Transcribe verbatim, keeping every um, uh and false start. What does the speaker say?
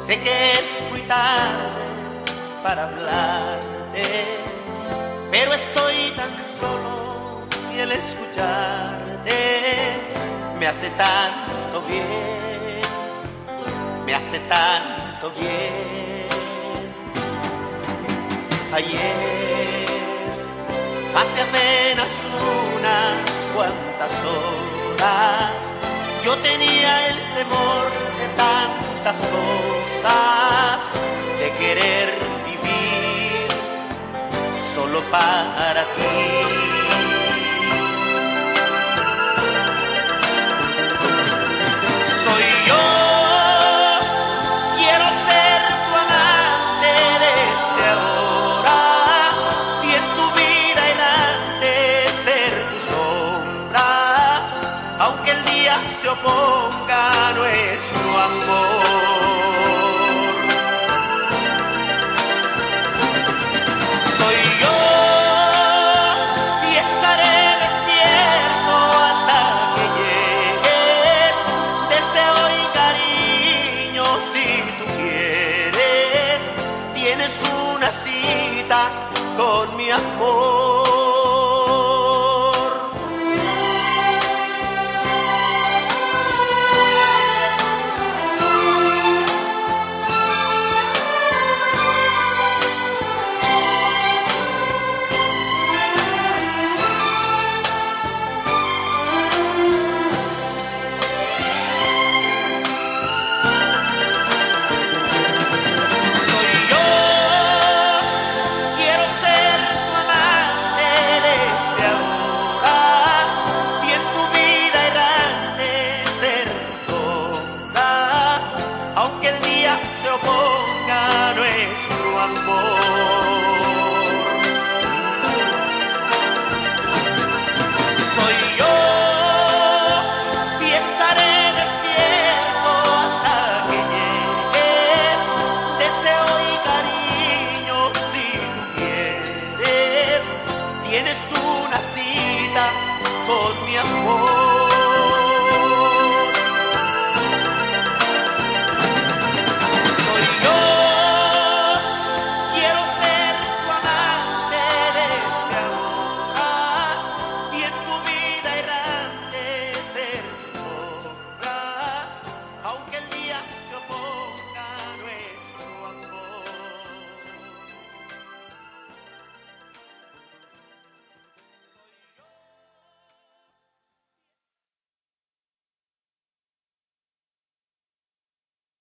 Sé que es muy tarde para hablarte, pero estoy tan solo y el escucharte me hace tanto bien, me hace tanto bien. Ayer, hace apenas unas cuantas horas, yo tenía el temor de tantas cosas, de querer vivir solo para ti. Soy yo, quiero ser tu amante desde ahora, y en tu vida errante ser tu sombra, aunque el día se oponga a nuestro amor. Soy yo y estaré despierto hasta que llegues. Desde hoy, cariño, si tú quieres, tienes una cita con mi amor. Soy yo, quiero ser tu amante desde ahora, y en tu vida errante ser tu sombra, aunque el día se oponga a nuestro amor.